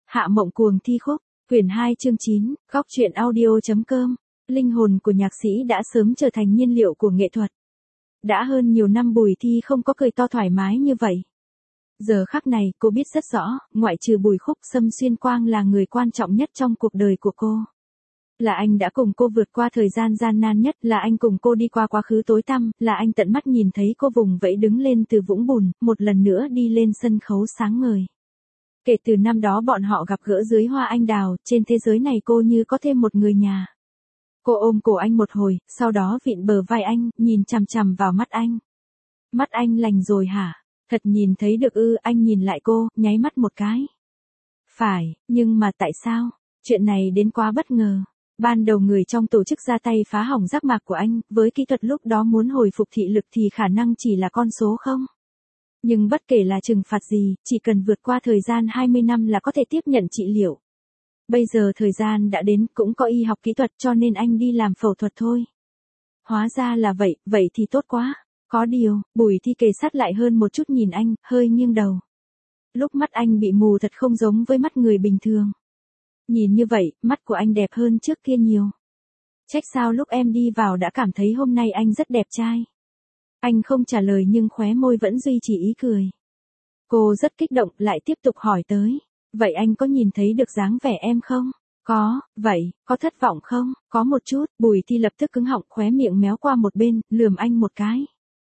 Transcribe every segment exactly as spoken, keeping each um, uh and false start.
Hạ Mộng Cuồng thi khúc, quyển hai chương chín, góc truyện audio.com, linh hồn của nhạc sĩ đã sớm trở thành nhiên liệu của nghệ thuật. Đã hơn nhiều năm Bùi Thi không có cười to thoải mái như vậy. Giờ khắc này cô biết rất rõ, ngoại trừ Bùi Khúc, Sâm Xuyên Quang là người quan trọng nhất trong cuộc đời của cô. Là anh đã cùng cô vượt qua thời gian gian nan nhất, là anh cùng cô đi qua quá khứ tối tăm, là anh tận mắt nhìn thấy cô vùng vẫy đứng lên từ vũng bùn, một lần nữa đi lên sân khấu sáng ngời. Kể từ năm đó bọn họ gặp gỡ dưới hoa anh đào, trên thế giới này cô như có thêm một người nhà. Cô ôm cổ anh một hồi, sau đó vịn bờ vai anh, nhìn chằm chằm vào mắt anh. Mắt anh lành rồi hả? Thật nhìn thấy được ư? Anh nhìn lại cô, nháy mắt một cái. Phải, nhưng mà tại sao? Chuyện này đến quá bất ngờ. Ban đầu người trong tổ chức ra tay phá hỏng giác mạc của anh, với kỹ thuật lúc đó muốn hồi phục thị lực thì khả năng chỉ là con số không. Nhưng bất kể là trừng phạt gì, chỉ cần vượt qua thời gian hai mươi năm là có thể tiếp nhận trị liệu. Bây giờ thời gian đã đến, cũng có y học kỹ thuật cho nên anh đi làm phẫu thuật thôi. Hóa ra là vậy, vậy thì tốt quá. Có điều, Bùi Thi kề sát lại hơn một chút nhìn anh, hơi nghiêng đầu. Lúc mắt anh bị mù thật không giống với mắt người bình thường. Nhìn như vậy, mắt của anh đẹp hơn trước kia nhiều. Trách sao lúc em đi vào đã cảm thấy hôm nay anh rất đẹp trai. Anh không trả lời nhưng khóe môi vẫn duy trì ý cười. Cô rất kích động, lại tiếp tục hỏi tới. Vậy anh có nhìn thấy được dáng vẻ em không? Có, vậy, có thất vọng không? Có một chút. Bùi Thi lập tức cứng họng, khóe miệng méo qua một bên, lườm anh một cái.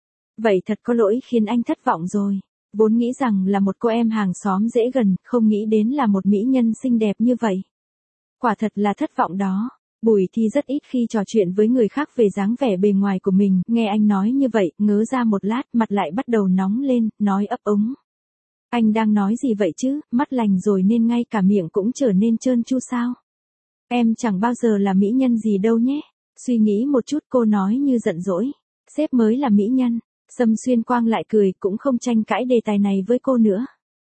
Vậy thật có lỗi khiến anh thất vọng rồi. Vốn nghĩ rằng là một cô em hàng xóm dễ gần, không nghĩ đến là một mỹ nhân xinh đẹp như vậy. Quả thật là thất vọng đó. Bùi Thi rất ít khi trò chuyện với người khác về dáng vẻ bề ngoài của mình, nghe anh nói như vậy, ngớ ra một lát, mặt lại bắt đầu nóng lên, nói ấp úng. Anh đang nói gì vậy chứ, mắt lành rồi nên ngay cả miệng cũng trở nên trơn tru sao? Em chẳng bao giờ là mỹ nhân gì đâu nhé. Suy nghĩ một chút cô nói như giận dỗi. Sếp mới là mỹ nhân. Sâm Xuyên Quang lại cười, cũng không tranh cãi đề tài này với cô nữa.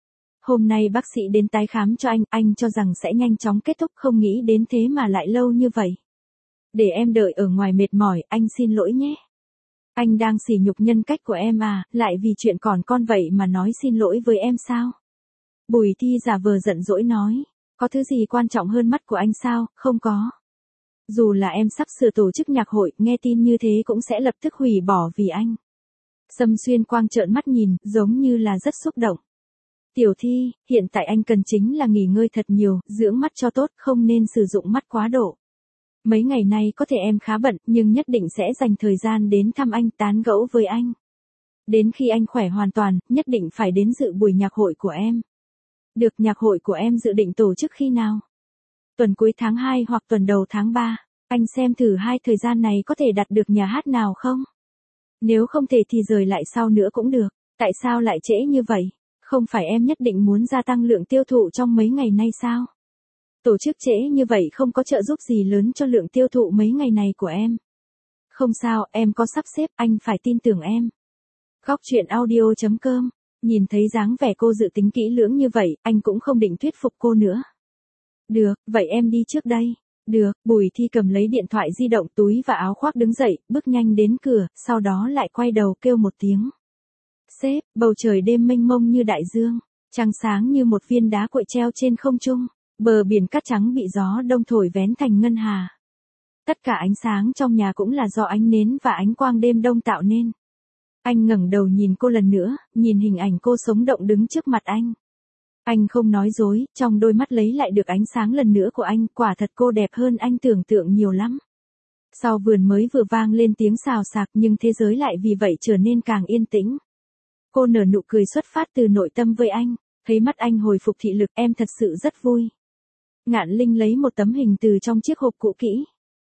Hôm nay bác sĩ đến tái khám cho anh, anh cho rằng sẽ nhanh chóng kết thúc, không nghĩ đến thế mà lại lâu như vậy. Để em đợi ở ngoài mệt mỏi, anh xin lỗi nhé. Anh đang sỉ nhục nhân cách của em à, lại vì chuyện còn con vậy mà nói xin lỗi với em sao? Bùi Thi giả vờ giận dỗi nói, có thứ gì quan trọng hơn mắt của anh sao? Không có. Dù là em sắp sửa tổ chức nhạc hội, nghe tin như thế cũng sẽ lập tức hủy bỏ vì anh. Sâm Xuyên Quang trợn mắt nhìn, giống như là rất xúc động. Tiểu Thi, hiện tại anh cần chính là nghỉ ngơi thật nhiều, dưỡng mắt cho tốt, không nên sử dụng mắt quá độ. Mấy ngày nay có thể em khá bận, nhưng nhất định sẽ dành thời gian đến thăm anh, tán gẫu với anh. Đến khi anh khỏe hoàn toàn, nhất định phải đến dự buổi nhạc hội của em. Được, nhạc hội của em dự định tổ chức khi nào? Tuần cuối tháng hai hoặc tuần đầu tháng ba. Anh xem thử hai thời gian này có thể đặt được nhà hát nào không? Nếu không thể thì rời lại sau nữa cũng được. Tại sao lại trễ như vậy? Không phải em nhất định muốn gia tăng lượng tiêu thụ trong mấy ngày nay sao? Tổ chức trễ như vậy không có trợ giúp gì lớn cho lượng tiêu thụ mấy ngày này của em. Không sao, em có sắp xếp, anh phải tin tưởng em. Góc truyện audio.com, nhìn thấy dáng vẻ cô dự tính kỹ lưỡng như vậy, anh cũng không định thuyết phục cô nữa. Được, vậy em đi trước đây. Được, Bùi Thi cầm lấy điện thoại di động, túi và áo khoác đứng dậy, bước nhanh đến cửa, sau đó lại quay đầu kêu một tiếng. Sếp, bầu trời đêm mênh mông như đại dương, trăng sáng như một viên đá cuội treo trên không trung, bờ biển cát trắng bị gió đông thổi vén thành ngân hà. Tất cả ánh sáng trong nhà cũng là do ánh nến và ánh quang đêm đông tạo nên. Anh ngẩng đầu nhìn cô lần nữa, nhìn hình ảnh cô sống động đứng trước mặt anh. Anh không nói dối, trong đôi mắt lấy lại được ánh sáng lần nữa của anh, quả thật cô đẹp hơn anh tưởng tượng nhiều lắm. Sau vườn mới vừa vang lên tiếng xào xạc nhưng thế giới lại vì vậy trở nên càng yên tĩnh. Cô nở nụ cười xuất phát từ nội tâm với anh, thấy mắt anh hồi phục thị lực, em thật sự rất vui. Ngạn Linh lấy một tấm hình từ trong chiếc hộp cũ kỹ.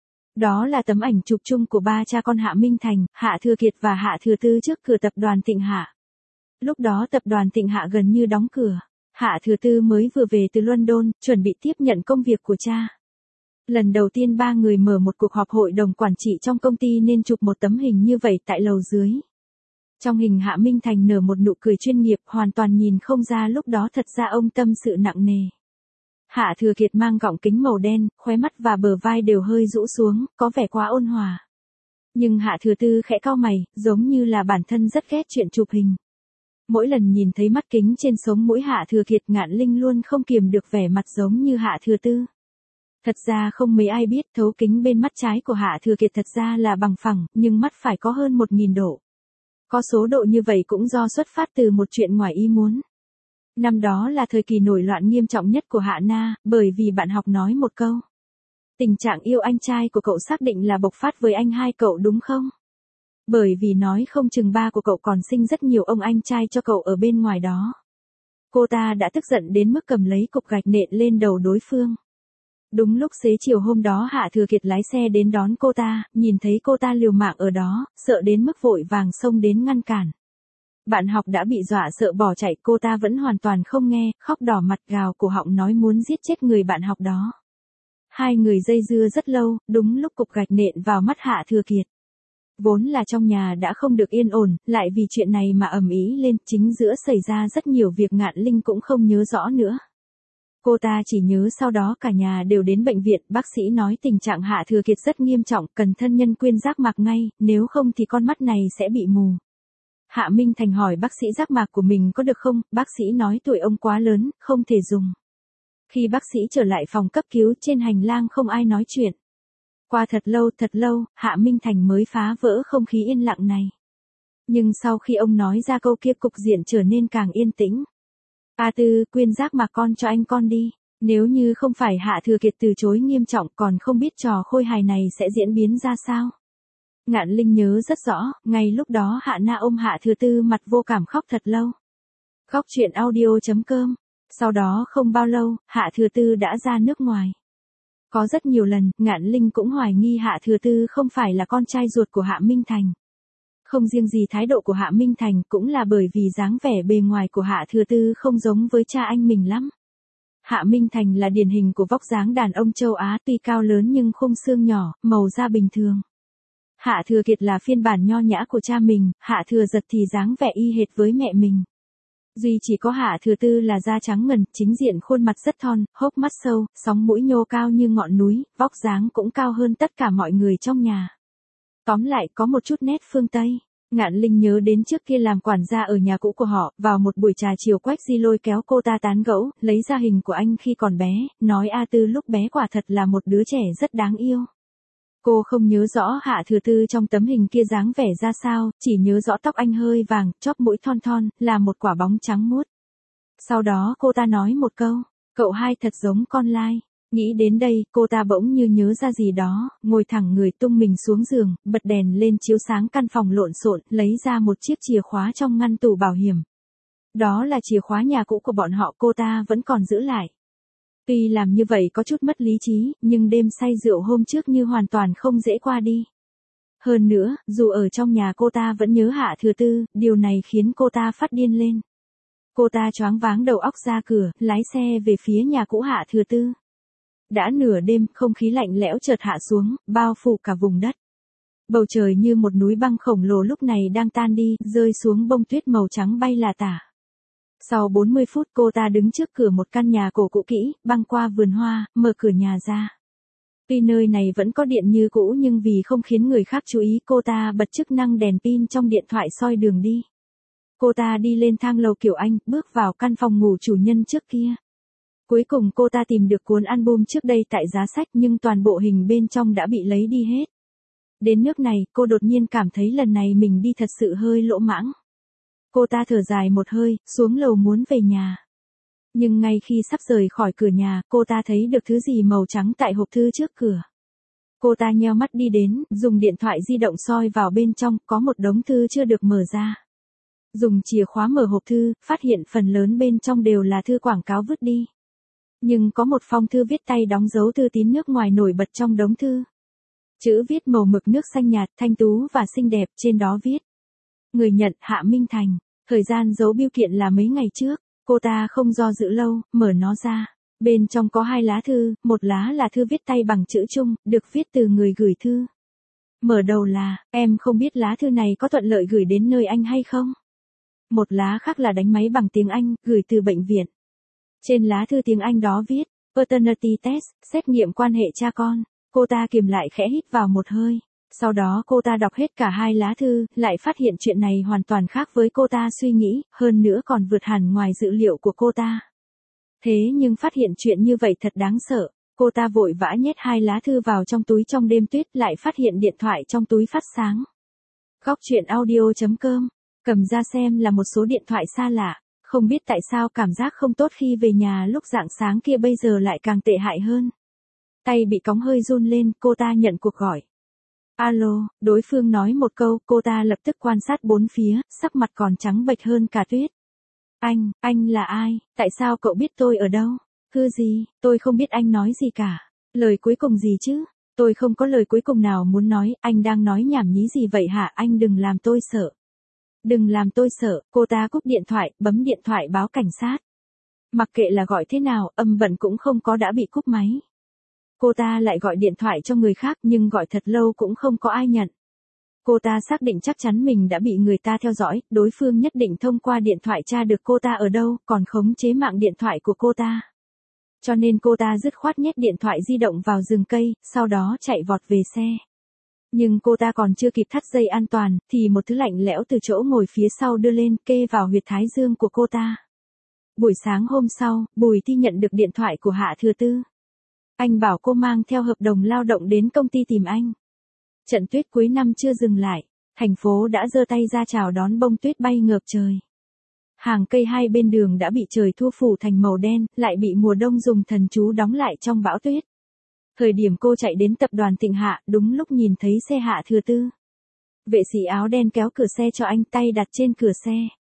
Đó là tấm ảnh chụp chung của ba cha con Hạ Minh Thành, Hạ Thừa Kiệt và Hạ Thừa Tư trước cửa tập đoàn Thịnh Hạ. Lúc đó tập đoàn Thịnh Hạ gần như đóng cửa. Hạ Thừa Tư mới vừa về từ London, chuẩn bị tiếp nhận công việc của cha. Lần đầu tiên ba người mở một cuộc họp hội đồng quản trị trong công ty nên chụp một tấm hình như vậy tại lầu dưới. Trong hình Hạ Minh Thành nở một nụ cười chuyên nghiệp, hoàn toàn nhìn không ra lúc đó thật ra ông tâm sự nặng nề. Hạ Thừa Kiệt mang gọng kính màu đen, khóe mắt và bờ vai đều hơi rũ xuống, có vẻ quá ôn hòa. Nhưng Hạ Thừa Tư khẽ cau mày, giống như là bản thân rất ghét chuyện chụp hình. Mỗi lần nhìn thấy mắt kính trên sống mũi Hạ Thừa Kiệt, Ngạn Linh luôn không kiềm được vẻ mặt giống như Hạ Thừa Tư. Thật ra không mấy ai biết thấu kính bên mắt trái của Hạ Thừa Kiệt thật ra là bằng phẳng, nhưng mắt phải có hơn một nghìn độ. Có số độ như vậy cũng do xuất phát từ một chuyện ngoài ý muốn. Năm đó là thời kỳ nổi loạn nghiêm trọng nhất của Hạ Na, bởi vì bạn học nói một câu. Tình trạng yêu anh trai của cậu xác định là bộc phát với anh hai cậu đúng không? Bởi vì nói không chừng ba của cậu còn sinh rất nhiều ông anh trai cho cậu ở bên ngoài đó. Cô ta đã tức giận đến mức cầm lấy cục gạch nện lên đầu đối phương. Đúng lúc xế chiều hôm đó Hạ Thừa Kiệt lái xe đến đón cô ta, nhìn thấy cô ta liều mạng ở đó, sợ đến mức vội vàng xông đến ngăn cản. Bạn học đã bị dọa sợ bỏ chạy, cô ta vẫn hoàn toàn không nghe, khóc đỏ mặt gào cổ họng nói muốn giết chết người bạn học đó. Hai người dây dưa rất lâu, đúng lúc cục gạch nện vào mắt Hạ Thừa Kiệt. Vốn là trong nhà đã không được yên ổn, lại vì chuyện này mà ầm ĩ lên, chính giữa xảy ra rất nhiều việc Ngạn Linh cũng không nhớ rõ nữa. Cô ta chỉ nhớ sau đó cả nhà đều đến bệnh viện, bác sĩ nói tình trạng Hạ Thừa Kiệt rất nghiêm trọng, cần thân nhân quyên giác mạc ngay, nếu không thì con mắt này sẽ bị mù. Hạ Minh Thành hỏi bác sĩ giác mạc của mình có được không, bác sĩ nói tuổi ông quá lớn, không thể dùng. Khi bác sĩ trở lại phòng cấp cứu, trên hành lang không ai nói chuyện. Qua thật lâu thật lâu, Hạ Minh Thành mới phá vỡ không khí yên lặng này. Nhưng sau khi ông nói ra câu kia, cục diện trở nên càng yên tĩnh. A Tư, quyên giác mạc con cho anh con đi. Nếu như không phải Hạ Thừa Kiệt từ chối nghiêm trọng, còn không biết trò khôi hài này sẽ diễn biến ra sao. Ngạn Linh nhớ rất rõ, ngay lúc đó Hạ Na ôm Hạ Thừa Tư mặt vô cảm khóc thật lâu. Khóc chuyện audio chấm com. Sau đó không bao lâu, Hạ Thừa Tư đã ra nước ngoài. Có rất nhiều lần, Ngạn Linh cũng hoài nghi Hạ Thừa Tư không phải là con trai ruột của Hạ Minh Thành. Không riêng gì thái độ của Hạ Minh Thành, cũng là bởi vì dáng vẻ bề ngoài của Hạ Thừa Tư không giống với cha anh mình lắm. Hạ Minh Thành là điển hình của vóc dáng đàn ông châu Á, tuy cao lớn nhưng khung xương nhỏ, màu da bình thường. Hạ Thừa Kiệt là phiên bản nho nhã của cha mình, Hạ Thừa Giật thì dáng vẻ y hệt với mẹ mình. Duy chỉ có Hạ Thừa Tư là da trắng ngần, chính diện khuôn mặt rất thon, hốc mắt sâu, sóng mũi nhô cao như ngọn núi, vóc dáng cũng cao hơn tất cả mọi người trong nhà. Tóm lại có một chút nét phương Tây. Ngạn Linh nhớ đến trước kia làm quản gia ở nhà cũ của họ, vào một buổi trà chiều Quách Di lôi kéo cô ta tán gẫu, lấy ra hình của anh khi còn bé, nói A Tư lúc bé quả thật là một đứa trẻ rất đáng yêu. Cô không nhớ rõ Hạ Thừa Tư trong tấm hình kia dáng vẻ ra sao, chỉ nhớ rõ tóc anh hơi vàng, chóp mũi thon thon, là một quả bóng trắng muốt. Sau đó cô ta nói một câu, cậu hai thật giống con lai. Nghĩ đến đây, cô ta bỗng như nhớ ra gì đó, ngồi thẳng người tung mình xuống giường, bật đèn lên chiếu sáng căn phòng lộn xộn, lấy ra một chiếc chìa khóa trong ngăn tủ bảo hiểm. Đó là chìa khóa nhà cũ của bọn họ, cô ta vẫn còn giữ lại. Tuy làm như vậy có chút mất lý trí, nhưng đêm say rượu hôm trước như hoàn toàn không dễ qua đi. Hơn nữa, dù ở trong nhà cô ta vẫn nhớ Hạ Thừa Tư, điều này khiến cô ta phát điên lên. Cô ta choáng váng đầu óc ra cửa, lái xe về phía nhà cũ Hạ Thừa Tư. Đã nửa đêm, không khí lạnh lẽo chợt hạ xuống, bao phủ cả vùng đất. Bầu trời như một núi băng khổng lồ lúc này đang tan đi, rơi xuống bông tuyết màu trắng bay là tả. Sau bốn mươi phút cô ta đứng trước cửa một căn nhà cổ cũ kỹ, băng qua vườn hoa, mở cửa nhà ra. Tuy nơi này vẫn có điện như cũ nhưng vì không khiến người khác chú ý, cô ta bật chức năng đèn pin trong điện thoại soi đường đi. Cô ta đi lên thang lầu kiểu Anh, bước vào căn phòng ngủ chủ nhân trước kia. Cuối cùng cô ta tìm được cuốn album trước đây tại giá sách nhưng toàn bộ hình bên trong đã bị lấy đi hết. Đến nước này, cô đột nhiên cảm thấy lần này mình đi thật sự hơi lỗ mãng. Cô ta thở dài một hơi, xuống lầu muốn về nhà. Nhưng ngay khi sắp rời khỏi cửa nhà, cô ta thấy được thứ gì màu trắng tại hộp thư trước cửa. Cô ta nheo mắt đi đến, dùng điện thoại di động soi vào bên trong, có một đống thư chưa được mở ra. Dùng chìa khóa mở hộp thư, phát hiện phần lớn bên trong đều là thư quảng cáo vứt đi. Nhưng có một phong thư viết tay đóng dấu thư tín nước ngoài nổi bật trong đống thư. Chữ viết màu mực nước xanh nhạt, thanh tú và xinh đẹp, trên đó viết. Người nhận Hạ Minh Thành, thời gian giấu bưu kiện là mấy ngày trước, cô ta không do dự lâu, mở nó ra. Bên trong có hai lá thư, một lá là thư viết tay bằng chữ Trung, được viết từ người gửi thư. Mở đầu là, em không biết lá thư này có thuận lợi gửi đến nơi anh hay không? Một lá khác là đánh máy bằng tiếng Anh, gửi từ bệnh viện. Trên lá thư tiếng Anh đó viết, Paternity Test, xét nghiệm quan hệ cha con. Cô ta kiềm lại khẽ hít vào một hơi. Sau đó cô ta đọc hết cả hai lá thư, lại phát hiện chuyện này hoàn toàn khác với cô ta suy nghĩ, hơn nữa còn vượt hẳn ngoài dự liệu của cô ta. Thế nhưng phát hiện chuyện như vậy thật đáng sợ, cô ta vội vã nhét hai lá thư vào trong túi trong đêm tuyết, lại phát hiện điện thoại trong túi phát sáng. Góc truyện audio chấm com, cầm ra xem là một số điện thoại xa lạ, không biết tại sao cảm giác không tốt khi về nhà lúc rạng sáng kia bây giờ lại càng tệ hại hơn. Tay bị cóng hơi run lên, cô ta nhận cuộc gọi. Alo, đối phương nói một câu, cô ta lập tức quan sát bốn phía, sắc mặt còn trắng bệch hơn cả tuyết. Anh, anh là ai, tại sao cậu biết tôi ở đâu? Cứ gì, tôi không biết anh nói gì cả. Lời cuối cùng gì chứ? Tôi không có lời cuối cùng nào muốn nói, anh đang nói nhảm nhí gì vậy hả? Anh đừng làm tôi sợ. Đừng làm tôi sợ, cô ta cúp điện thoại, bấm điện thoại báo cảnh sát. Mặc kệ là gọi thế nào, âm bận cũng không có đã bị cúp máy. Cô ta lại gọi điện thoại cho người khác nhưng gọi thật lâu cũng không có ai nhận. Cô ta xác định chắc chắn mình đã bị người ta theo dõi, đối phương nhất định thông qua điện thoại tra được cô ta ở đâu, còn khống chế mạng điện thoại của cô ta. Cho nên cô ta dứt khoát nhét điện thoại di động vào rừng cây, sau đó chạy vọt về xe. Nhưng cô ta còn chưa kịp thắt dây an toàn, thì một thứ lạnh lẽo từ chỗ ngồi phía sau đưa lên, kê vào huyệt thái dương của cô ta. Buổi sáng hôm sau, Bùi Thi nhận được điện thoại của Hạ Thừa Tư. Anh bảo cô mang theo hợp đồng lao động đến công ty tìm anh. Trận tuyết cuối năm chưa dừng lại, thành phố đã giơ tay ra chào đón bông tuyết bay ngợp trời. Hàng cây hai bên đường đã bị trời thu phủ thành màu đen, lại bị mùa đông dùng thần chú đóng lại trong bão tuyết. Thời điểm cô chạy đến tập đoàn Thịnh Hạ, đúng lúc nhìn thấy xe Hạ Thừa Tư. Vệ sĩ áo đen kéo cửa xe cho anh, tay đặt trên cửa xe.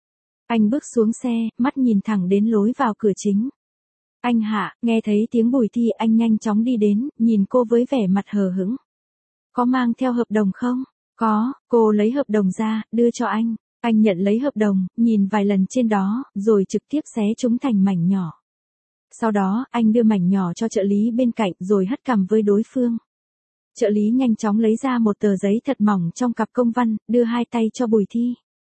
Anh bước xuống xe, mắt nhìn thẳng đến lối vào cửa chính. Anh Hạ, nghe thấy tiếng Bùi Thi, anh nhanh chóng đi đến, nhìn cô với vẻ mặt hờ hững. Có mang theo hợp đồng không? Có, cô lấy hợp đồng ra, đưa cho anh. Anh nhận lấy hợp đồng, nhìn vài lần trên đó, rồi trực tiếp xé chúng thành mảnh nhỏ. Sau đó, anh đưa mảnh nhỏ cho trợ lý bên cạnh, rồi hất cằm với đối phương. Trợ lý nhanh chóng lấy ra một tờ giấy thật mỏng trong cặp công văn, đưa hai tay cho Bùi Thi.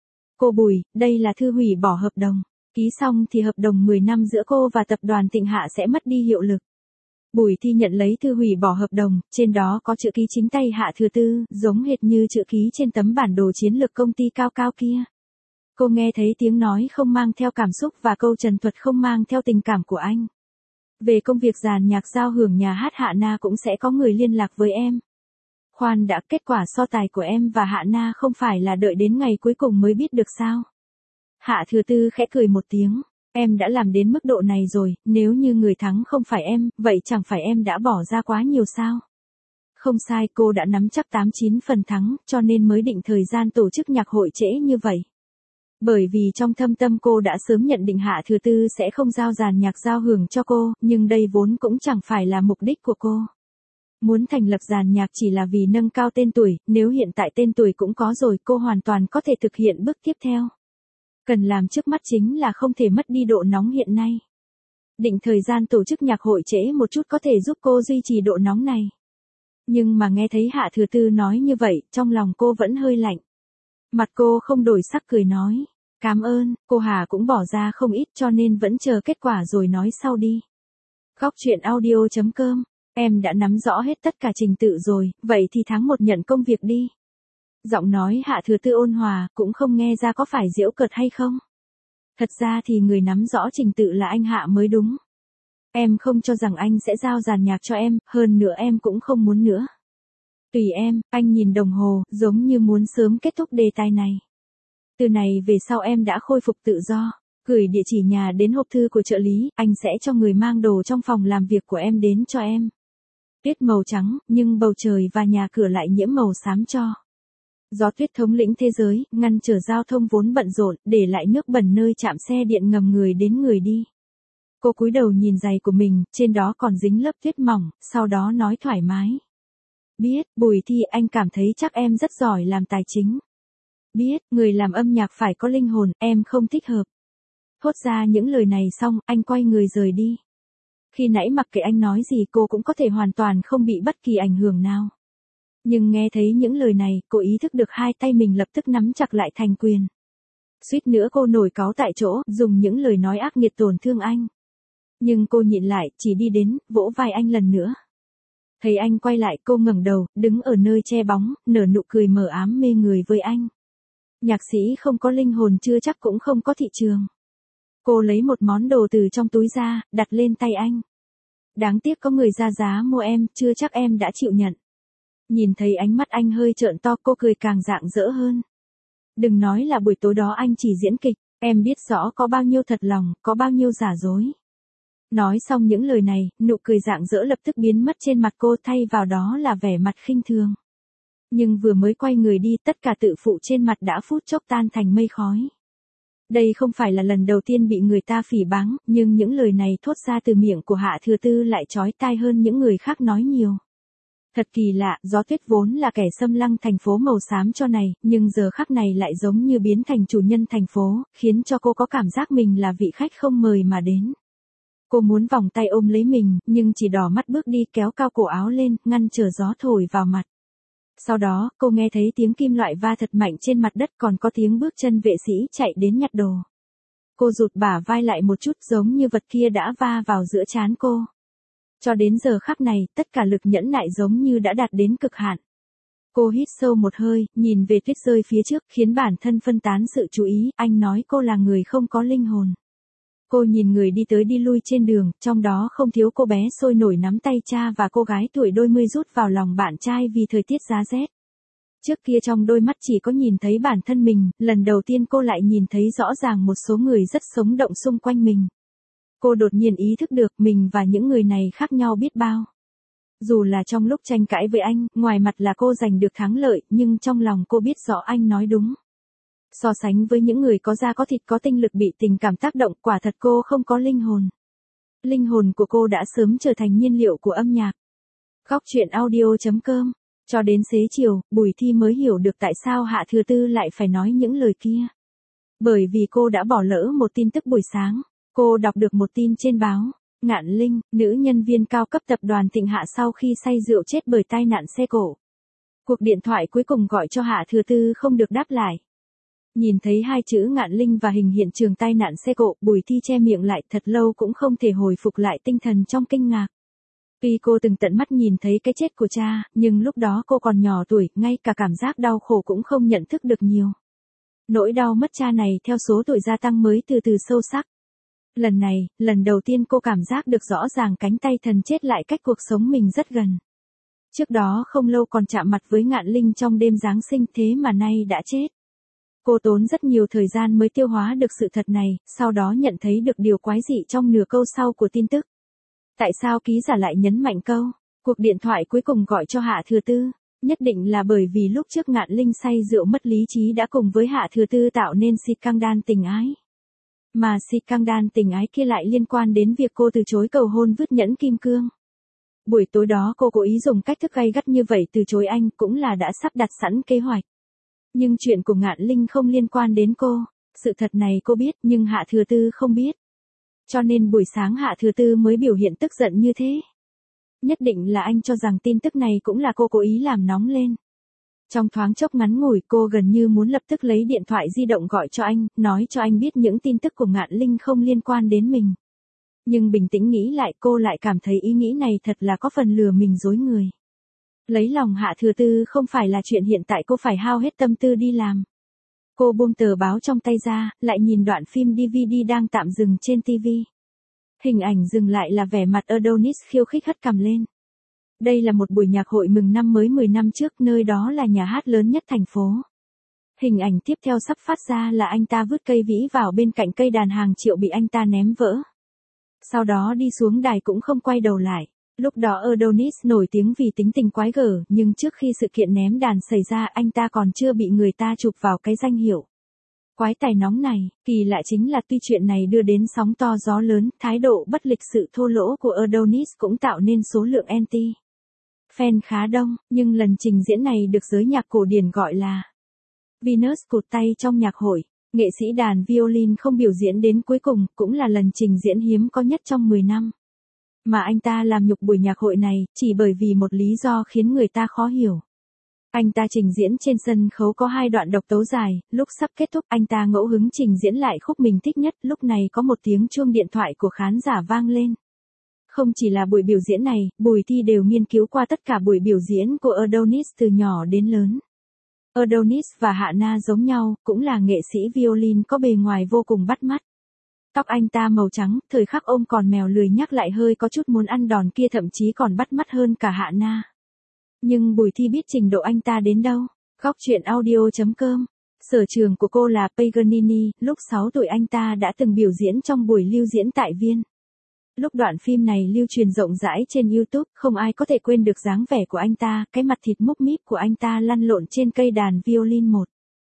Cô Bùi, đây là thư hủy bỏ hợp đồng. Ký xong thì hợp đồng mười năm giữa cô và tập đoàn Thịnh Hạ sẽ mất đi hiệu lực. Bùi Thi nhận lấy thư hủy bỏ hợp đồng, trên đó có chữ ký chính tay Hạ Thừa Tư, giống hệt như chữ ký trên tấm bản đồ chiến lược công ty cao cao kia. Cô nghe thấy tiếng nói không mang theo cảm xúc và câu trần thuật không mang theo tình cảm của anh. Về công việc dàn nhạc giao hưởng nhà hát Hạ Na cũng sẽ có người liên lạc với em. Khoan đã, kết quả so tài của em và Hạ Na không phải là đợi đến ngày cuối cùng mới biết được sao? Hạ Thừa Tư khẽ cười một tiếng. Em đã làm đến mức độ này rồi, nếu như người thắng không phải em, vậy chẳng phải em đã bỏ ra quá nhiều sao? Không sai, cô đã nắm chắc tám chín phần thắng, cho nên mới định thời gian tổ chức nhạc hội trễ như vậy. Bởi vì trong thâm tâm cô đã sớm nhận định Hạ Thừa Tư sẽ không giao dàn nhạc giao hưởng cho cô, nhưng đây vốn cũng chẳng phải là mục đích của cô. Muốn thành lập dàn nhạc chỉ là vì nâng cao tên tuổi, nếu hiện tại tên tuổi cũng có rồi, cô hoàn toàn có thể thực hiện bước tiếp theo. Cần làm trước mắt chính là không thể mất đi độ nóng hiện nay. Định thời gian tổ chức nhạc hội trễ một chút có thể giúp cô duy trì độ nóng này. Nhưng mà nghe thấy Hạ Thừa Tư nói như vậy, trong lòng cô vẫn hơi lạnh. Mặt cô không đổi sắc cười nói. Cảm ơn, cô Hà cũng bỏ ra không ít cho nên vẫn chờ kết quả rồi nói sau đi. Góc truyện audio chấm com, em đã nắm rõ hết tất cả trình tự rồi, vậy thì tháng một nhận công việc đi. Giọng nói Hạ Thừa Tư ôn hòa, cũng không nghe ra có phải giễu cợt hay không. Thật ra thì người nắm rõ trình tự là anh Hạ mới đúng. Em không cho rằng anh sẽ giao dàn nhạc cho em, hơn nữa em cũng không muốn nữa. Tùy em, anh nhìn đồng hồ, giống như muốn sớm kết thúc đề tài này. Từ này về sau em đã khôi phục tự do. Gửi địa chỉ nhà đến hộp thư của trợ lý, anh sẽ cho người mang đồ trong phòng làm việc của em đến cho em. Tuyết màu trắng, nhưng bầu trời và nhà cửa lại nhiễm màu xám cho. Gió tuyết thống lĩnh thế giới, ngăn trở giao thông vốn bận rộn, để lại nước bẩn nơi chạm xe điện ngầm người đến người đi. Cô cúi đầu nhìn giày của mình, trên đó còn dính lớp tuyết mỏng, sau đó nói thoải mái. Biết, Bùi Thi, anh cảm thấy chắc em rất giỏi làm tài chính. Biết, người làm âm nhạc phải có linh hồn, em không thích hợp. Thốt ra những lời này xong, anh quay người rời đi. Khi nãy mặc kệ anh nói gì cô cũng có thể hoàn toàn không bị bất kỳ ảnh hưởng nào. Nhưng nghe thấy những lời này, cô ý thức được hai tay mình lập tức nắm chặt lại thành quyền. Suýt nữa cô nổi cáu tại chỗ, dùng những lời nói ác nghiệt tổn thương anh. Nhưng cô nhịn lại, chỉ đi đến, vỗ vai anh lần nữa. Thấy anh quay lại cô ngẩng đầu, đứng ở nơi che bóng, nở nụ cười mờ ám mê người với anh. Nhạc sĩ không có linh hồn chưa chắc cũng không có thị trường. Cô lấy một món đồ từ trong túi ra, đặt lên tay anh. Đáng tiếc có người ra giá mua em, chưa chắc em đã chịu nhận. Nhìn thấy ánh mắt anh hơi trợn to cô cười càng rạng rỡ hơn. Đừng nói là buổi tối đó anh chỉ diễn kịch, em biết rõ có bao nhiêu thật lòng, có bao nhiêu giả dối. Nói xong những lời này, nụ cười rạng rỡ lập tức biến mất trên mặt cô thay vào đó là vẻ mặt khinh thường. Nhưng vừa mới quay người đi tất cả tự phụ trên mặt đã phút chốc tan thành mây khói. Đây không phải là lần đầu tiên bị người ta phỉ báng, nhưng những lời này thốt ra từ miệng của Hạ Thừa Tư lại chói tai hơn những người khác nói nhiều. Thật kỳ lạ, gió tuyết vốn là kẻ xâm lăng thành phố màu xám cho này, nhưng giờ khắc này lại giống như biến thành chủ nhân thành phố, khiến cho cô có cảm giác mình là vị khách không mời mà đến. Cô muốn vòng tay ôm lấy mình, nhưng chỉ đỏ mắt bước đi kéo cao cổ áo lên, ngăn trở gió thổi vào mặt. Sau đó, cô nghe thấy tiếng kim loại va thật mạnh trên mặt đất còn có tiếng bước chân vệ sĩ chạy đến nhặt đồ. Cô rụt bả vai lại một chút giống như vật kia đã va vào giữa trán cô. Cho đến giờ khắc này, tất cả lực nhẫn nại giống như đã đạt đến cực hạn. Cô hít sâu một hơi, nhìn về tuyết rơi phía trước khiến bản thân phân tán sự chú ý, anh nói cô là người không có linh hồn. Cô nhìn người đi tới đi lui trên đường, trong đó không thiếu cô bé sôi nổi nắm tay cha và cô gái tuổi đôi mươi rút vào lòng bạn trai vì thời tiết giá rét. Trước kia trong đôi mắt chỉ có nhìn thấy bản thân mình, lần đầu tiên cô lại nhìn thấy rõ ràng một số người rất sống động xung quanh mình. Cô đột nhiên ý thức được mình và những người này khác nhau biết bao. Dù là trong lúc tranh cãi với anh, ngoài mặt là cô giành được thắng lợi, nhưng trong lòng cô biết rõ anh nói đúng. So sánh với những người có da có thịt có tinh lực bị tình cảm tác động, quả thật cô không có linh hồn. Linh hồn của cô đã sớm trở thành nhiên liệu của âm nhạc. Góc truyện audio chấm com. Cho đến xế chiều, Bùi Thi mới hiểu được tại sao Hạ Thừa Tư lại phải nói những lời kia. Bởi vì cô đã bỏ lỡ một tin tức buổi sáng. Cô đọc được một tin trên báo. Ngạn Linh, nữ nhân viên cao cấp tập đoàn Thịnh Hạ sau khi say rượu chết bởi tai nạn xe cộ. Cuộc điện thoại cuối cùng gọi cho Hạ Thừa Tư không được đáp lại. Nhìn thấy hai chữ Ngạn Linh và hình hiện trường tai nạn xe cộ, Bùi Thi che miệng lại thật lâu cũng không thể hồi phục lại tinh thần trong kinh ngạc. Tuy cô từng tận mắt nhìn thấy cái chết của cha, nhưng lúc đó cô còn nhỏ tuổi, ngay cả cảm giác đau khổ cũng không nhận thức được nhiều. Nỗi đau mất cha này theo số tuổi gia tăng mới từ từ sâu sắc. Lần này, lần đầu tiên cô cảm giác được rõ ràng cánh tay thần chết lại cách cuộc sống mình rất gần. Trước đó không lâu còn chạm mặt với Ngạn Linh trong đêm Giáng sinh thế mà nay đã chết. Cô tốn rất nhiều thời gian mới tiêu hóa được sự thật này, sau đó nhận thấy được điều quái dị trong nửa câu sau của tin tức. Tại sao ký giả lại nhấn mạnh câu, cuộc điện thoại cuối cùng gọi cho Hạ Thừa Tư? Nhất định là bởi vì lúc trước Ngạn Linh say rượu mất lý trí đã cùng với Hạ Thừa Tư tạo nên scandal tình ái. Mà scandal tình ái kia lại liên quan đến việc cô từ chối cầu hôn vứt nhẫn kim cương. Buổi tối đó cô cố ý dùng cách thức gay gắt như vậy từ chối anh cũng là đã sắp đặt sẵn kế hoạch. Nhưng chuyện của Ngạn Linh không liên quan đến cô, sự thật này cô biết nhưng Hạ Thừa Tư không biết. Cho nên buổi sáng Hạ Thừa Tư mới biểu hiện tức giận như thế. Nhất định là anh cho rằng tin tức này cũng là cô cố ý làm nóng lên. Trong thoáng chốc ngắn ngủi cô gần như muốn lập tức lấy điện thoại di động gọi cho anh, nói cho anh biết những tin tức của Ngạn Linh không liên quan đến mình. Nhưng bình tĩnh nghĩ lại cô lại cảm thấy ý nghĩ này thật là có phần lừa mình dối người. Lấy lòng Hạ Thừa Tư không phải là chuyện hiện tại cô phải hao hết tâm tư đi làm. Cô buông tờ báo trong tay ra, lại nhìn đoạn phim đê vê đê đang tạm dừng trên ti vi. Hình ảnh dừng lại là vẻ mặt Adonis khiêu khích hất cằm lên. Đây là một buổi nhạc hội mừng năm mới mười năm trước, nơi đó là nhà hát lớn nhất thành phố. Hình ảnh tiếp theo sắp phát ra là anh ta vứt cây vĩ vào bên cạnh cây đàn hàng triệu bị anh ta ném vỡ. Sau đó đi xuống đài cũng không quay đầu lại. Lúc đó Adonis nổi tiếng vì tính tình quái gở, nhưng trước khi sự kiện ném đàn xảy ra anh ta còn chưa bị người ta chụp vào cái danh hiệu quái tài nóng này. Kỳ lạ chính là tuy chuyện này đưa đến sóng to gió lớn, thái độ bất lịch sự thô lỗ của Adonis cũng tạo nên số lượng anti fan khá đông, nhưng lần trình diễn này được giới nhạc cổ điển gọi là Venus cụt tay trong nhạc hội. Nghệ sĩ đàn violin không biểu diễn đến cuối cùng, cũng là lần trình diễn hiếm có nhất trong mười năm. Mà anh ta làm nhục buổi nhạc hội này, chỉ bởi vì một lý do khiến người ta khó hiểu. Anh ta trình diễn trên sân khấu có hai đoạn độc tấu dài, lúc sắp kết thúc anh ta ngẫu hứng trình diễn lại khúc mình thích nhất, lúc này có một tiếng chuông điện thoại của khán giả vang lên. Không chỉ là buổi biểu diễn này, Bùi Thi đều nghiên cứu qua tất cả buổi biểu diễn của Adonis từ nhỏ đến lớn. Adonis và Hạ Na giống nhau, cũng là nghệ sĩ violin có bề ngoài vô cùng bắt mắt. Tóc anh ta màu trắng, thời khắc ôm còn mèo lười nhắc lại hơi có chút muốn ăn đòn kia, thậm chí còn bắt mắt hơn cả Hạ Na. Nhưng Bùi Thi biết trình độ anh ta đến đâu. Góc chuyện audio chấm com. Sở trường của cô là Paganini, lúc sáu tuổi anh ta đã từng biểu diễn trong buổi lưu diễn tại Viên. Lúc đoạn phim này lưu truyền rộng rãi trên YouTube, không ai có thể quên được dáng vẻ của anh ta, cái mặt thịt múc míp của anh ta lăn lộn trên cây đàn violin một.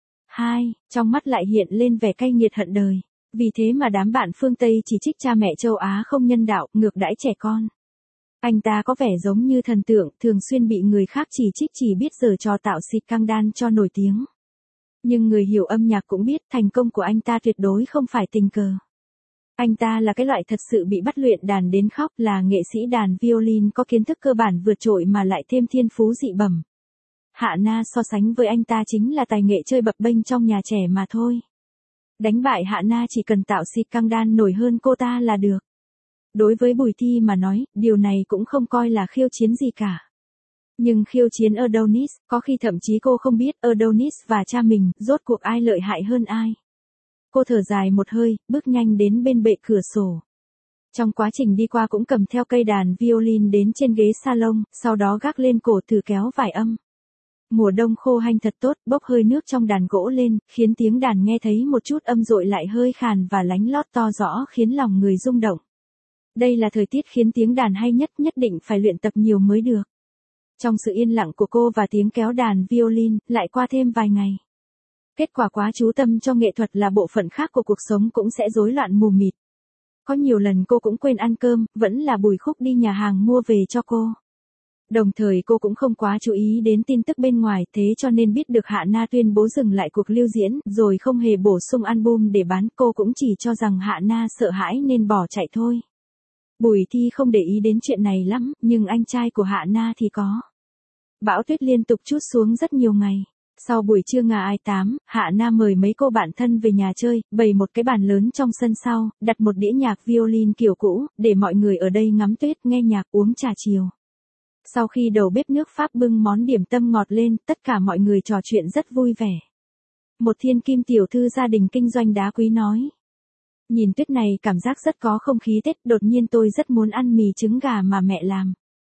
Hai, trong mắt lại hiện lên vẻ cay nghiệt hận đời. Vì thế mà đám bạn phương Tây chỉ trích cha mẹ châu Á không nhân đạo, ngược đãi trẻ con. Anh ta có vẻ giống như thần tượng, thường xuyên bị người khác chỉ trích chỉ biết giở trò tạo xịt căng đan cho nổi tiếng. Nhưng người hiểu âm nhạc cũng biết thành công của anh ta tuyệt đối không phải tình cờ. Anh ta là cái loại thật sự bị bắt luyện đàn đến khóc, là nghệ sĩ đàn violin có kiến thức cơ bản vượt trội mà lại thêm thiên phú dị bẩm. Hạ Na so sánh với anh ta chính là tài nghệ chơi bập bênh trong nhà trẻ mà thôi. Đánh bại Hạ Na chỉ cần tạo xịt căng đan nổi hơn cô ta là được. Đối với Bùi Thi mà nói, điều này cũng không coi là khiêu chiến gì cả. Nhưng khiêu chiến Adonis, có khi thậm chí cô không biết Adonis và cha mình, rốt cuộc ai lợi hại hơn ai. Cô thở dài một hơi, bước nhanh đến bên bệ cửa sổ. Trong quá trình đi qua cũng cầm theo cây đàn violin đến trên ghế salon, sau đó gác lên cổ thử kéo vài âm. Mùa đông khô hanh thật tốt, bốc hơi nước trong đàn gỗ lên, khiến tiếng đàn nghe thấy một chút âm dội lại hơi khàn và lánh lót to rõ khiến lòng người rung động. Đây là thời tiết khiến tiếng đàn hay nhất, nhất định phải luyện tập nhiều mới được. Trong sự yên lặng của cô và tiếng kéo đàn violin, lại qua thêm vài ngày. Kết quả quá chú tâm cho nghệ thuật là bộ phận khác của cuộc sống cũng sẽ rối loạn mù mịt. Có nhiều lần cô cũng quên ăn cơm, vẫn là Bùi Khúc đi nhà hàng mua về cho cô. Đồng thời cô cũng không quá chú ý đến tin tức bên ngoài, thế cho nên biết được Hạ Na tuyên bố dừng lại cuộc lưu diễn, rồi không hề bổ sung album để bán, cô cũng chỉ cho rằng Hạ Na sợ hãi nên bỏ chạy thôi. Bùi Thi không để ý đến chuyện này lắm, nhưng anh trai của Hạ Na thì có. Bão tuyết liên tục trút xuống rất nhiều ngày. Sau buổi trưa ngày hai mươi tám, Hạ Na mời mấy cô bạn thân về nhà chơi, bày một cái bàn lớn trong sân sau, đặt một đĩa nhạc violin kiểu cũ, để mọi người ở đây ngắm tuyết, nghe nhạc, uống trà chiều. Sau khi đầu bếp nước Pháp bưng món điểm tâm ngọt lên, tất cả mọi người trò chuyện rất vui vẻ. Một thiên kim tiểu thư gia đình kinh doanh đá quý nói. Nhìn tuyết này cảm giác rất có không khí Tết, đột nhiên tôi rất muốn ăn mì trứng gà mà mẹ làm.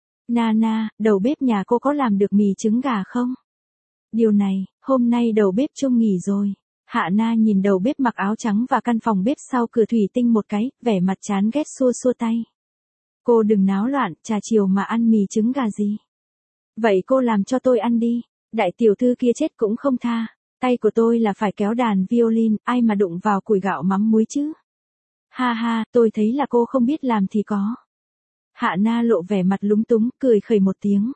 Na Na, đầu bếp nhà cô có làm được mì trứng gà không? Điều này, hôm nay đầu bếp chung nghỉ rồi. Hạ Na nhìn đầu bếp mặc áo trắng và căn phòng bếp sau cửa thủy tinh một cái, vẻ mặt chán ghét xua xua tay. Cô đừng náo loạn, trà chiều mà ăn mì trứng gà gì. Vậy cô làm cho tôi ăn đi. Đại tiểu thư kia chết cũng không tha. Tay của tôi là phải kéo đàn violin, ai mà đụng vào củi gạo mắm muối chứ. Ha ha, tôi thấy là cô không biết làm thì có. Hạ Na lộ vẻ mặt lúng túng, cười khẩy một tiếng.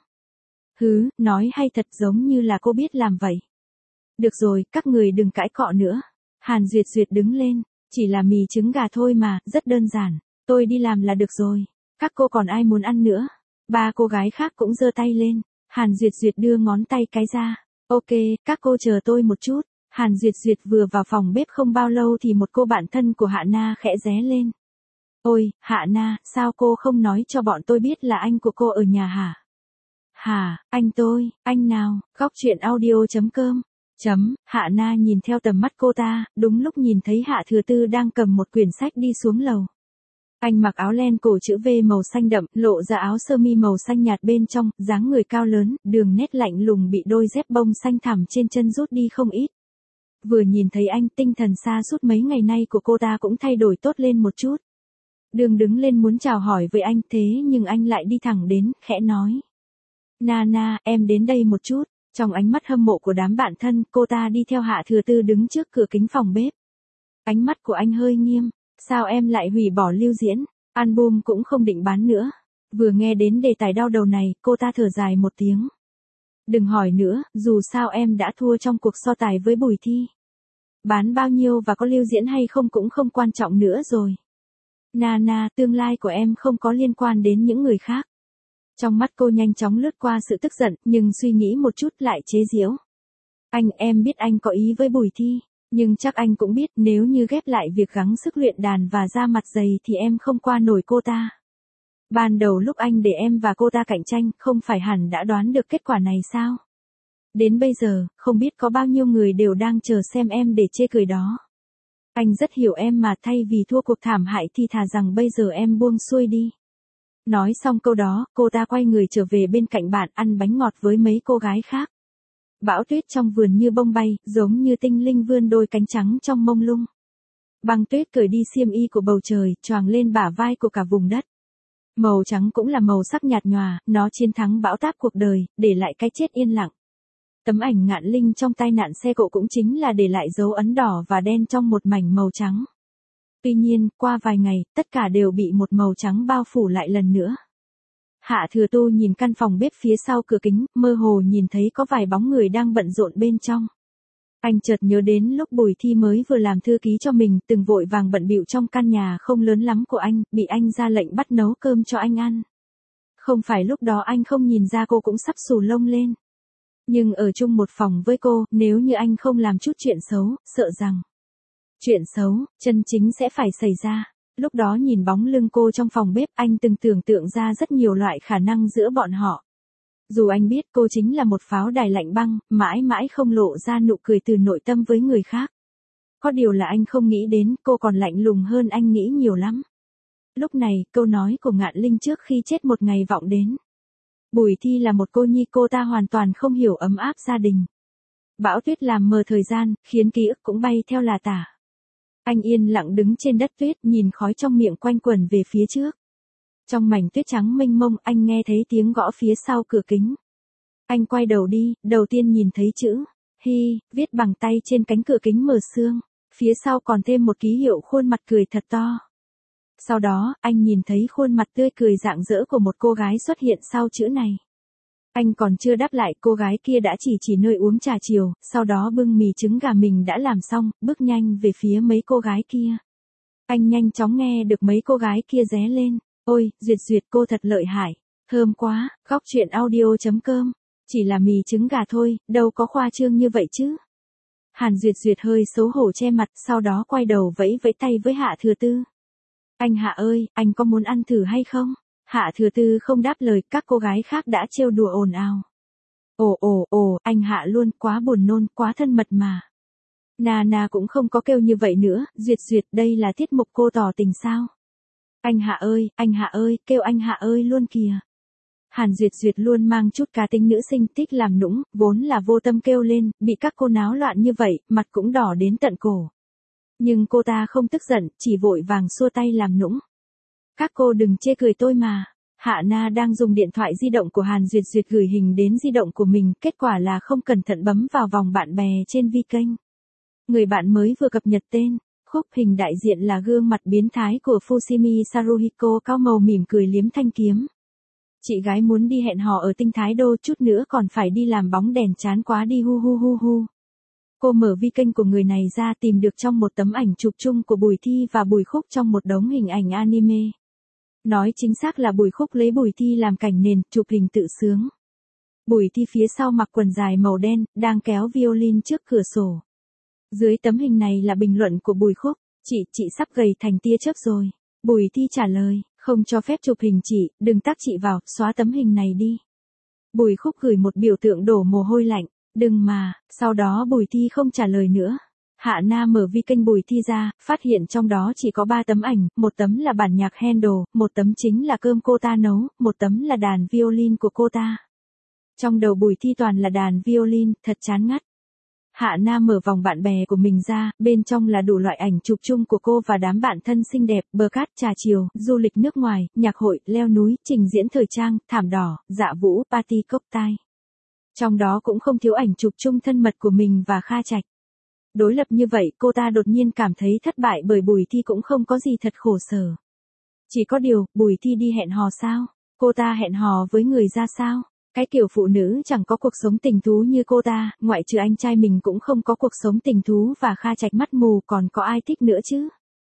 Hứ, nói hay thật giống như là cô biết làm vậy. Được rồi, các người đừng cãi cọ nữa. Hàn Duyệt Duyệt đứng lên, chỉ là mì trứng gà thôi mà, rất đơn giản. Tôi đi làm là được rồi. Các cô còn ai muốn ăn nữa? Ba cô gái khác cũng giơ tay lên. Hàn Duyệt Duyệt đưa ngón tay cái ra. Ok, các cô chờ tôi một chút. Hàn Duyệt Duyệt vừa vào phòng bếp không bao lâu thì một cô bạn thân của Hạ Na khẽ ré lên. Ôi, Hạ Na, sao cô không nói cho bọn tôi biết là anh của cô ở nhà hả? Hả, anh tôi, anh nào, góc chuyện audio chấm com. Chấm, Hạ Na nhìn theo tầm mắt cô ta, đúng lúc nhìn thấy Hạ Thừa Tư đang cầm một quyển sách đi xuống lầu. Anh mặc áo len cổ chữ V màu xanh đậm, lộ ra áo sơ mi màu xanh nhạt bên trong, dáng người cao lớn, đường nét lạnh lùng bị đôi dép bông xanh thẳm trên chân rút đi không ít. Vừa nhìn thấy anh, tinh thần sa sút mấy ngày nay của cô ta cũng thay đổi tốt lên một chút. Đường đứng lên muốn chào hỏi với anh, thế nhưng anh lại đi thẳng đến, khẽ nói. Na Na, em đến đây một chút. Trong ánh mắt hâm mộ của đám bạn thân, cô ta đi theo Hạ Thừa Tư đứng trước cửa kính phòng bếp. Ánh mắt của anh hơi nghiêm. Sao em lại hủy bỏ lưu diễn? Album cũng không định bán nữa. Vừa nghe đến đề tài đau đầu này, cô ta thở dài một tiếng. Đừng hỏi nữa, dù sao em đã thua trong cuộc so tài với Bùi Thi. Bán bao nhiêu và có lưu diễn hay không cũng không quan trọng nữa rồi. Na Na, tương lai của em không có liên quan đến những người khác. Trong mắt cô nhanh chóng lướt qua sự tức giận, nhưng suy nghĩ một chút lại chế giễu. Anh, em biết anh có ý với Bùi Thi, nhưng chắc anh cũng biết nếu như ghép lại việc gắng sức luyện đàn và ra mặt dày thì em không qua nổi cô ta. Ban đầu lúc anh để em và cô ta cạnh tranh, không phải hẳn đã đoán được kết quả này sao? Đến bây giờ, không biết có bao nhiêu người đều đang chờ xem em để chê cười đó. Anh rất hiểu em mà, thay vì thua cuộc thảm hại thì thà rằng bây giờ em buông xuôi đi. Nói xong câu đó, cô ta quay người trở về bên cạnh bạn ăn bánh ngọt với mấy cô gái khác. Bão tuyết trong vườn như bông bay, giống như tinh linh vươn đôi cánh trắng trong mông lung. Băng tuyết cởi đi xiêm y của bầu trời, choàng lên bả vai của cả vùng đất. Màu trắng cũng là màu sắc nhạt nhòa, nó chiến thắng bão táp cuộc đời, để lại cái chết yên lặng. Tấm ảnh Ngạn Linh trong tai nạn xe cộ cũng chính là để lại dấu ấn đỏ và đen trong một mảnh màu trắng. Tuy nhiên, qua vài ngày, tất cả đều bị một màu trắng bao phủ lại lần nữa. Hạ Thừa Tu nhìn căn phòng bếp phía sau cửa kính, mơ hồ nhìn thấy có vài bóng người đang bận rộn bên trong. Anh chợt nhớ đến lúc Bùi Thi mới vừa làm thư ký cho mình, từng vội vàng bận bịu trong căn nhà không lớn lắm của anh, bị anh ra lệnh bắt nấu cơm cho anh ăn. Không phải lúc đó anh không nhìn ra cô cũng sắp xù lông lên. Nhưng ở chung một phòng với cô, nếu như anh không làm chút chuyện xấu, sợ rằng chuyện xấu, chân chính sẽ phải xảy ra. Lúc đó nhìn bóng lưng cô trong phòng bếp, anh từng tưởng tượng ra rất nhiều loại khả năng giữa bọn họ. Dù anh biết cô chính là một pháo đài lạnh băng, mãi mãi không lộ ra nụ cười từ nội tâm với người khác. Có điều là anh không nghĩ đến cô còn lạnh lùng hơn anh nghĩ nhiều lắm. Lúc này, câu nói của Ngạn Linh trước khi chết một ngày vọng đến. Bùi Thi là một cô nhi, cô ta hoàn toàn không hiểu ấm áp gia đình. Bão tuyết làm mờ thời gian, khiến ký ức cũng bay theo là tả. Anh yên lặng đứng trên đất tuyết, nhìn khói trong miệng quanh quẩn về phía trước. Trong mảnh tuyết trắng mênh mông, anh nghe thấy tiếng gõ phía sau cửa kính. Anh quay đầu đi, đầu tiên nhìn thấy chữ Hi, viết bằng tay trên cánh cửa kính mờ sương. Phía sau còn thêm một ký hiệu khuôn mặt cười thật to. Sau đó, anh nhìn thấy khuôn mặt tươi cười rạng rỡ của một cô gái xuất hiện sau chữ này. Anh còn chưa đáp lại, cô gái kia đã chỉ chỉ nơi uống trà chiều, sau đó bưng mì trứng gà mình đã làm xong, bước nhanh về phía mấy cô gái kia. Anh nhanh chóng nghe được mấy cô gái kia ré lên. Ôi, Duyệt Duyệt cô thật lợi hại. Thơm quá, góc truyện audio chấm com. Chỉ là mì trứng gà thôi, đâu có khoa trương như vậy chứ. Hàn Duyệt Duyệt hơi xấu hổ che mặt, sau đó quay đầu vẫy vẫy tay với Hạ Thừa Tư. Anh Hạ ơi, anh có muốn ăn thử hay không? Hạ Thừa Tư không đáp lời, các cô gái khác đã trêu đùa ồn ào. Ồ ồ ồ, anh Hạ luôn, quá buồn nôn, quá thân mật mà. Nana cũng không có kêu như vậy nữa, Duyệt Duyệt đây là tiết mục cô tỏ tình sao? Anh Hạ ơi, anh Hạ ơi, kêu anh Hạ ơi luôn kìa. Hàn Duyệt Duyệt luôn mang chút cá tính nữ sinh, thích làm nũng, vốn là vô tâm kêu lên, bị các cô náo loạn như vậy, mặt cũng đỏ đến tận cổ. Nhưng cô ta không tức giận, chỉ vội vàng xua tay làm nũng. Các cô đừng chê cười tôi mà. Hạ Na đang dùng điện thoại di động của Hàn Duyệt Duyệt gửi hình đến di động của mình, kết quả là không cẩn thận bấm vào vòng bạn bè trên vi kênh. Người bạn mới vừa cập nhật tên, khúc hình đại diện là gương mặt biến thái của Fushimi Saruhiko cao màu mỉm cười liếm thanh kiếm. Chị gái muốn đi hẹn hò ở Tinh Thái Đô, chút nữa còn phải đi làm bóng đèn, chán quá đi hu hu hu hu. Cô mở vi kênh của người này ra, tìm được trong một tấm ảnh chụp chung của Bùi Thi và Bùi Khúc trong một đống hình ảnh anime. Nói chính xác là Bùi Khúc lấy Bùi Thi làm cảnh nền, chụp hình tự sướng. Bùi Thi phía sau mặc quần dài màu đen, đang kéo violin trước cửa sổ. Dưới tấm hình này là bình luận của Bùi Khúc, chị, chị sắp gầy thành tia chớp rồi. Bùi Thi trả lời, không cho phép chụp hình chị, đừng tác chị vào, xóa tấm hình này đi. Bùi Khúc gửi một biểu tượng đổ mồ hôi lạnh, đừng mà, sau đó Bùi Thi không trả lời nữa. Hạ Na mở vi kênh Bùi Thi ra, phát hiện trong đó chỉ có ba tấm ảnh, một tấm là bản nhạc Handle, một tấm chính là cơm cô ta nấu, một tấm là đàn violin của cô ta. Trong đầu Bùi Thi toàn là đàn violin, thật chán ngắt. Hạ Na mở vòng bạn bè của mình ra, bên trong là đủ loại ảnh chụp chung của cô và đám bạn thân xinh đẹp, bờ cát, trà chiều, du lịch nước ngoài, nhạc hội, leo núi, trình diễn thời trang, thảm đỏ, dạ vũ, party cốc tai. Trong đó cũng không thiếu ảnh chụp chung thân mật của mình và Kha Trạch. Đối lập như vậy, cô ta đột nhiên cảm thấy thất bại bởi Bùi Thi cũng không có gì thật khổ sở. Chỉ có điều, Bùi Thi đi hẹn hò sao? Cô ta hẹn hò với người ra sao? Cái kiểu phụ nữ chẳng có cuộc sống tình thú như cô ta, ngoại trừ anh trai mình cũng không có cuộc sống tình thú và Kha Trạch mắt mù, còn có ai thích nữa chứ?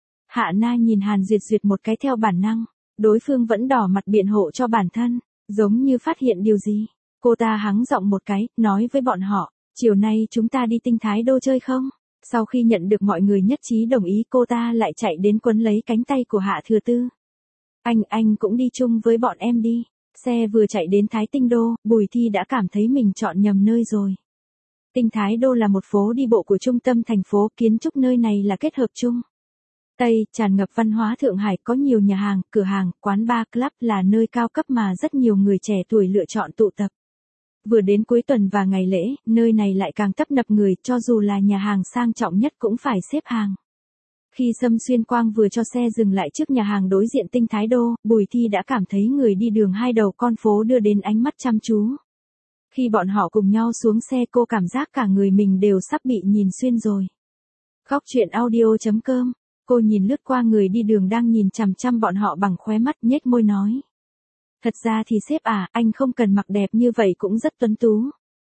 Hạ Na nhìn Hàn Duyệt Duyệt một cái theo bản năng, đối phương vẫn đỏ mặt biện hộ cho bản thân, giống như phát hiện điều gì. Cô ta hắng giọng một cái, nói với bọn họ, chiều nay chúng ta đi Tinh Thái Đô chơi không? Sau khi nhận được mọi người nhất trí đồng ý, cô ta lại chạy đến quấn lấy cánh tay của Hạ Thừa Tư. Anh, anh cũng đi chung với bọn em đi. Xe vừa chạy đến Thái Tinh Đô, Bùi Thi đã cảm thấy mình chọn nhầm nơi rồi. Tinh Thái Đô là một phố đi bộ của trung tâm thành phố, kiến trúc nơi này là kết hợp Trung Tây, tràn ngập văn hóa Thượng Hải, có nhiều nhà hàng, cửa hàng, quán bar, club, là nơi cao cấp mà rất nhiều người trẻ tuổi lựa chọn tụ tập. Vừa đến cuối tuần và ngày lễ, nơi này lại càng tấp nập người, cho dù là nhà hàng sang trọng nhất cũng phải xếp hàng. Khi Sâm Xuyên Quang vừa cho xe dừng lại trước nhà hàng đối diện Tinh Thái Đô, Bùi Thi đã cảm thấy người đi đường hai đầu con phố đưa đến ánh mắt chăm chú. Khi bọn họ cùng nhau xuống xe, cô cảm giác cả người mình đều sắp bị nhìn xuyên rồi. Góc truyện audio chấm com. Cô nhìn lướt qua người đi đường đang nhìn chằm chằm bọn họ bằng khóe mắt, nhếch môi nói. Thật ra thì sếp à, anh không cần mặc đẹp như vậy cũng rất tuấn tú.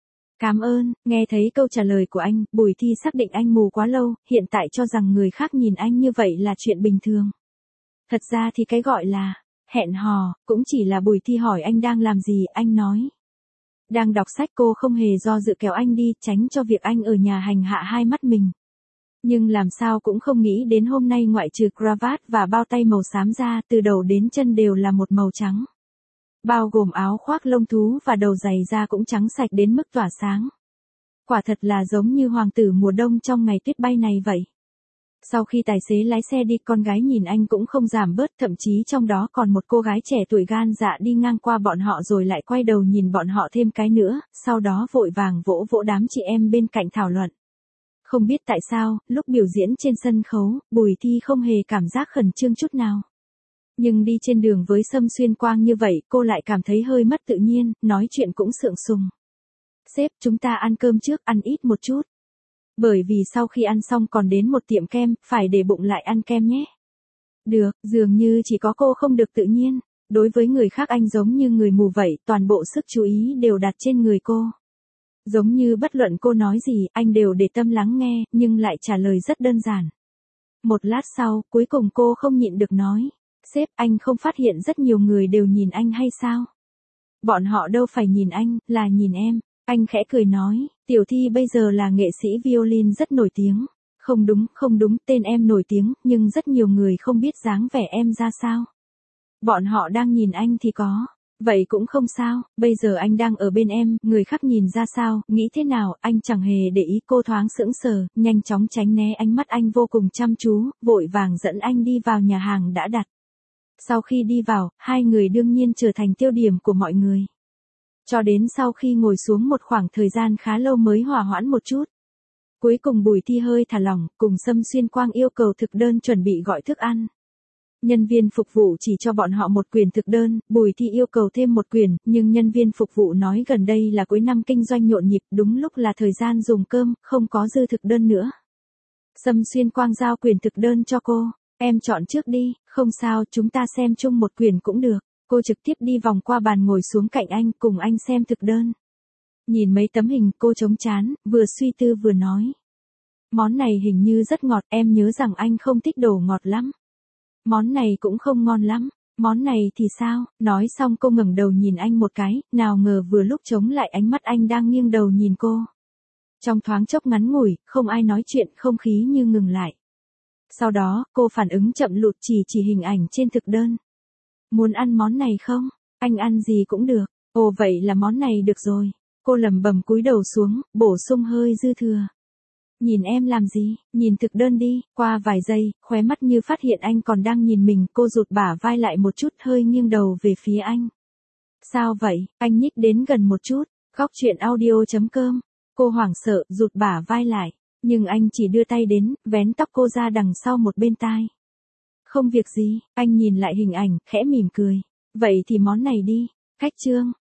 Cảm ơn. Nghe thấy câu trả lời của anh, Bùi Thi xác định anh mù quá lâu, hiện tại cho rằng người khác nhìn anh như vậy là chuyện bình thường. Thật ra thì cái gọi là hẹn hò, cũng chỉ là Bùi Thi hỏi anh đang làm gì, anh nói. Đang đọc sách. Cô không hề do dự kéo anh đi, tránh cho việc anh ở nhà hành hạ hai mắt mình. Nhưng làm sao cũng không nghĩ đến hôm nay ngoại trừ cravat và bao tay màu xám ra, từ đầu đến chân đều là một màu trắng. Bao gồm áo khoác lông thú và đầu giày da cũng trắng sạch đến mức tỏa sáng. Quả thật là giống như hoàng tử mùa đông trong ngày tuyết bay này vậy. Sau khi tài xế lái xe đi, con gái nhìn anh cũng không giảm bớt, thậm chí trong đó còn một cô gái trẻ tuổi gan dạ đi ngang qua bọn họ rồi lại quay đầu nhìn bọn họ thêm cái nữa, sau đó vội vàng vỗ vỗ đám chị em bên cạnh thảo luận. Không biết tại sao, lúc biểu diễn trên sân khấu, Bùi Thi không hề cảm giác khẩn trương chút nào. Nhưng đi trên đường với Sâm Xuyên Quang như vậy, cô lại cảm thấy hơi mất tự nhiên, nói chuyện cũng sượng sùng. Sếp, chúng ta ăn cơm trước, ăn ít một chút. Bởi vì sau khi ăn xong còn đến một tiệm kem, phải để bụng lại ăn kem nhé. Được, dường như chỉ có cô không được tự nhiên. Đối với người khác anh giống như người mù vậy, toàn bộ sức chú ý đều đặt trên người cô. Giống như bất luận cô nói gì, anh đều để tâm lắng nghe, nhưng lại trả lời rất đơn giản. Một lát sau, cuối cùng cô không nhịn được nói. Sếp, anh không phát hiện rất nhiều người đều nhìn anh hay sao? Bọn họ đâu phải nhìn anh, là nhìn em. Anh khẽ cười nói, Tiểu Thi bây giờ là nghệ sĩ violin rất nổi tiếng. Không đúng, không đúng, tên em nổi tiếng, nhưng rất nhiều người không biết dáng vẻ em ra sao. Bọn họ đang nhìn anh thì có. Vậy cũng không sao, bây giờ anh đang ở bên em, người khác nhìn ra sao, nghĩ thế nào, anh chẳng hề để ý. Cô thoáng sững sờ, nhanh chóng tránh né ánh mắt anh vô cùng chăm chú, vội vàng dẫn anh đi vào nhà hàng đã đặt. Sau khi đi vào, hai người đương nhiên trở thành tiêu điểm của mọi người. Cho đến sau khi ngồi xuống một khoảng thời gian khá lâu mới hòa hoãn một chút. Cuối cùng Bùi Thi hơi thả lỏng, cùng Sâm Xuyên Quang yêu cầu thực đơn chuẩn bị gọi thức ăn. Nhân viên phục vụ chỉ cho bọn họ một quyển thực đơn, Bùi Thi yêu cầu thêm một quyển, nhưng nhân viên phục vụ nói gần đây là cuối năm kinh doanh nhộn nhịp, đúng lúc là thời gian dùng cơm, không có dư thực đơn nữa. Sâm Xuyên Quang giao quyển thực đơn cho cô, em chọn trước đi, không sao, chúng ta xem chung một quyển cũng được. Cô trực tiếp đi vòng qua bàn ngồi xuống cạnh anh, cùng anh xem thực đơn. Nhìn mấy tấm hình, cô chống trán, vừa suy tư vừa nói. Món này hình như rất ngọt, em nhớ rằng anh không thích đồ ngọt lắm. Món này cũng không ngon lắm, món này thì sao? Nói xong cô ngẩng đầu nhìn anh một cái, nào ngờ vừa lúc chống lại ánh mắt anh đang nghiêng đầu nhìn cô. Trong thoáng chốc ngắn ngủi, không ai nói chuyện, không khí như ngừng lại. Sau đó, cô phản ứng chậm lụt, chỉ chỉ hình ảnh trên thực đơn. Muốn ăn món này không? Anh ăn gì cũng được. Ồ vậy là món này được rồi. Cô lẩm bẩm cúi đầu xuống, bổ sung hơi dư thừa. Nhìn em làm gì? Nhìn thực đơn đi. Qua vài giây, khóe mắt như phát hiện anh còn đang nhìn mình, cô rụt bả vai lại một chút, hơi nghiêng đầu về phía anh. Sao vậy? Anh nhích đến gần một chút. Góc truyện audio chấm com. Cô hoảng sợ, rụt bả vai lại. Nhưng anh chỉ đưa tay đến, vén tóc cô ra đằng sau một bên tai. Không việc gì, anh nhìn lại hình ảnh, khẽ mỉm cười. Vậy thì món này đi. Khách trương,